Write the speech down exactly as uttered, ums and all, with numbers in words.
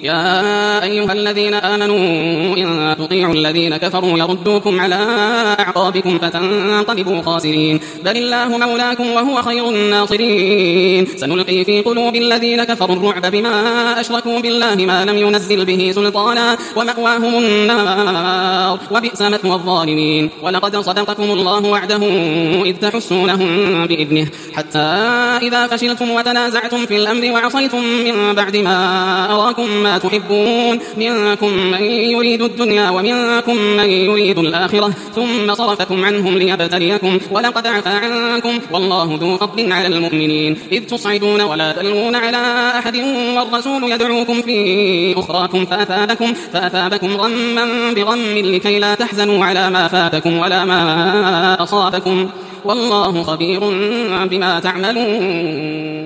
يا أيها الذين آمنوا إن تطيعوا الذين كفروا يردوكم على أعقابكم فتنقلبوا خاسرين بل الله مولاكم وهو خير الناصرين سنلقي في قلوب الذين كفروا الرعب بما أشركوا بالله ما لم ينزل به سلطانا ومأواهم النار وبئس مثوى الظالمين ولقد صدقكم الله وعده إذ تحسونهم بإذنه حتى إذا فشلتم وتنازعتم في الأمر وعصيتم من بعد ما أراكم ما تحبون منكم من يريد الدنيا ومنكم من يريد الآخرة ثم صرفكم عنهم ليبتليكم ولقد عفا عنكم والله ذو فضل على المؤمنين إذ تصعدون ولا تلوون على أحد والرسول يدعوكم في أخراكم فأثابكم, فأثابكم غما بغم لكي لا تحزنوا على ما فاتكم ولا ما أصابكم والله خبير بما تعملون.